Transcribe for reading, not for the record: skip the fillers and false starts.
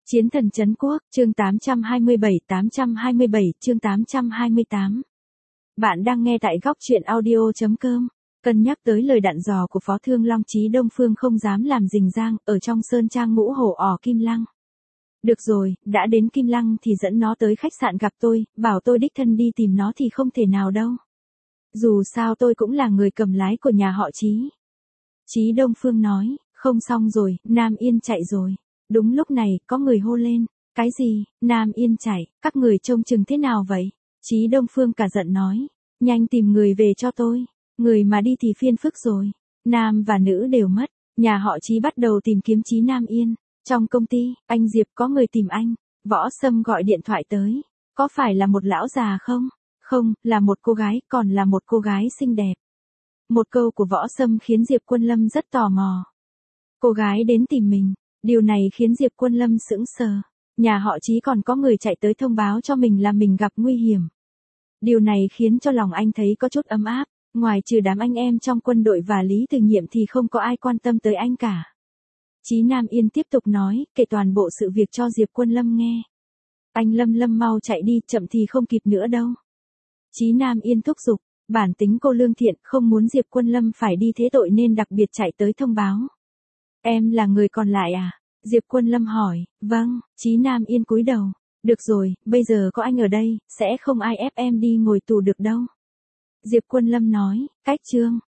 Chiến thần trấn quốc, chương 827, chương 828. Bạn đang nghe tại góc truyện audio.com. Cân nhắc tới lời dặn dò của Phó Thương Long, Chí Đông Phương không dám làm rình rang ở trong sơn trang Ngũ Hổ ỏ Kim Lăng. Được rồi, đã đến Kim Lăng thì dẫn nó tới khách sạn gặp tôi, bảo tôi đích thân đi tìm nó thì không thể nào đâu. Dù sao tôi cũng là người cầm lái của nhà họ Chí. Chí Đông Phương nói, không xong rồi, Nam Yên chạy rồi. Đúng lúc này, có người hô lên, cái gì, Nam Yên chạy, các người trông chừng thế nào vậy? Chí Đông Phương cả giận nói, nhanh tìm người về cho tôi, người mà đi thì phiền phức rồi, nam và nữ đều mất, nhà họ Chí bắt đầu tìm kiếm Chí Nam Yên. Trong công ty, anh Diệp có người tìm anh, Võ Sâm gọi điện thoại tới, có phải là một lão già không? Không, là một cô gái, còn là một cô gái xinh đẹp. Một câu của Võ Sâm khiến Diệp Quân Lâm rất tò mò. Cô gái đến tìm mình. Điều này khiến Diệp Quân Lâm sững sờ. Nhà họ Chí còn có người chạy tới thông báo cho mình là mình gặp nguy hiểm. Điều này khiến cho lòng anh thấy có chút ấm áp. Ngoài trừ đám anh em trong quân đội và Lý Từ Nhiệm thì không có ai quan tâm tới anh cả. Chí Nam Yên tiếp tục nói, kể toàn bộ sự việc cho Diệp Quân Lâm nghe. Anh Lâm mau chạy đi, chậm thì không kịp nữa đâu. Chí Nam Yên thúc giục, bản tính cô lương thiện, không muốn Diệp Quân Lâm phải đi thế tội nên đặc biệt chạy tới thông báo. Em là người còn lại à? Diệp Quân Lâm hỏi, vâng, Chí Nam Yên cúi đầu. Được rồi, bây giờ có anh ở đây, sẽ không ai ép em đi ngồi tù được đâu. Diệp Quân Lâm nói, cách trương,